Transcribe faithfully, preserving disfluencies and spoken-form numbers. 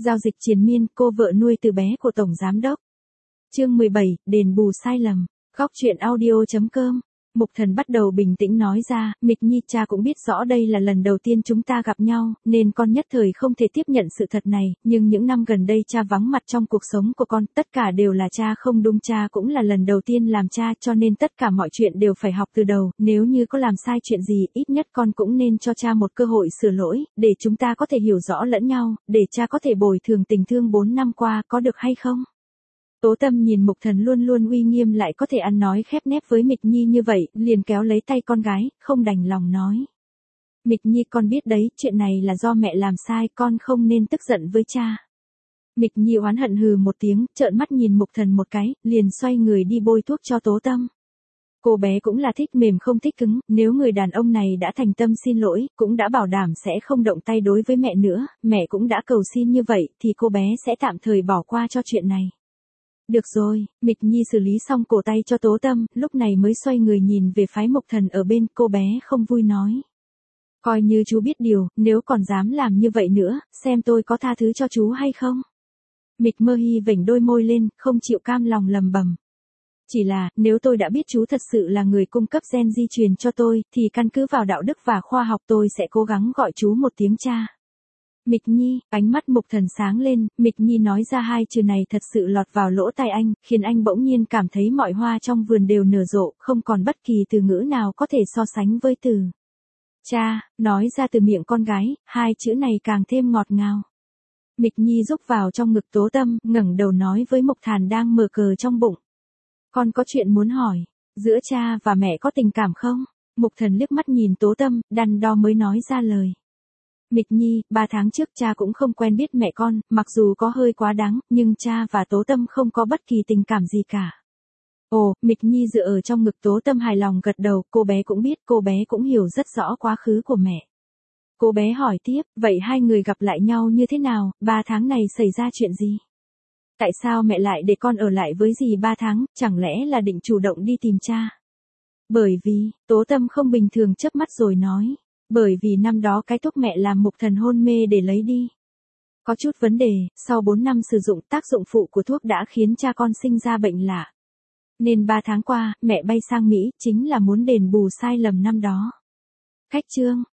Giao dịch triền miên, cô vợ nuôi từ bé của Tổng Giám Đốc. Chương mười bảy, đền bù sai lầm. Góc truyện audio chấm com. Mục Thần bắt đầu bình tĩnh nói ra, Mịch Nhi, cha cũng biết rõ đây là lần đầu tiên chúng ta gặp nhau, nên con nhất thời không thể tiếp nhận sự thật này, nhưng những năm gần đây cha vắng mặt trong cuộc sống của con, tất cả đều là cha không đúng, cha cũng là lần đầu tiên làm cha, cho nên tất cả mọi chuyện đều phải học từ đầu, nếu như có làm sai chuyện gì, ít nhất con cũng nên cho cha một cơ hội sửa lỗi, để chúng ta có thể hiểu rõ lẫn nhau, để cha có thể bồi thường tình thương bốn năm qua, có được hay không? Tố Tâm nhìn Mục Thần luôn luôn uy nghiêm lại có thể ăn nói khép nép với Mịch Nhi như vậy, liền kéo lấy tay con gái, không đành lòng nói. Mịch Nhi, con biết đấy, chuyện này là do mẹ làm sai, con không nên tức giận với cha. Mịch Nhi oán hận hừ một tiếng, trợn mắt nhìn Mục Thần một cái, liền xoay người đi bôi thuốc cho Tố Tâm. Cô bé cũng là thích mềm không thích cứng, nếu người đàn ông này đã thành tâm xin lỗi, cũng đã bảo đảm sẽ không động tay đối với mẹ nữa, mẹ cũng đã cầu xin như vậy, thì cô bé sẽ tạm thời bỏ qua cho chuyện này. Được rồi, Mịch Nhi xử lý xong cổ tay cho Tố Tâm, lúc này mới xoay người nhìn về phái Mục Thần ở bên, cô bé không vui nói. Coi như chú biết điều, nếu còn dám làm như vậy nữa, xem tôi có tha thứ cho chú hay không. Mịch Mơ Hi vểnh đôi môi lên, không chịu cam lòng lầm bầm. Chỉ là, nếu tôi đã biết chú thật sự là người cung cấp gen di truyền cho tôi, thì căn cứ vào đạo đức và khoa học tôi sẽ cố gắng gọi chú một tiếng cha. Mịch Nhi, ánh mắt Mục Thần sáng lên, Mịch Nhi nói ra hai chữ này thật sự lọt vào lỗ tai anh, khiến anh bỗng nhiên cảm thấy mọi hoa trong vườn đều nở rộ, không còn bất kỳ từ ngữ nào có thể so sánh với từ cha, nói ra từ miệng con gái, hai chữ này càng thêm ngọt ngào. Mịch Nhi rúc vào trong ngực Tố Tâm, ngẩng đầu nói với Mục Thần đang mở cờ trong bụng. Con có chuyện muốn hỏi, giữa cha và mẹ có tình cảm không? Mục Thần liếc mắt nhìn Tố Tâm, đắn đo mới nói ra lời. Mịch Nhi, ba tháng trước cha cũng không quen biết mẹ con, mặc dù có hơi quá đáng, nhưng cha và Tố Tâm không có bất kỳ tình cảm gì cả. Ồ, Mịch Nhi dựa ở trong ngực Tố Tâm hài lòng gật đầu, cô bé cũng biết, cô bé cũng hiểu rất rõ quá khứ của mẹ. Cô bé hỏi tiếp, vậy hai người gặp lại nhau như thế nào, ba tháng này xảy ra chuyện gì? Tại sao mẹ lại để con ở lại với dì ba tháng, chẳng lẽ là định chủ động đi tìm cha? Bởi vì, Tố Tâm không bình thường chớp mắt rồi nói. Bởi vì năm đó cái thuốc mẹ làm Mục Thần hôn mê để lấy đi. Có chút vấn đề, sau bốn năm sử dụng tác dụng phụ của thuốc đã khiến cha con sinh ra bệnh lạ. Nên ba tháng qua, mẹ bay sang Mỹ, chính là muốn đền bù sai lầm năm đó. Khách chương.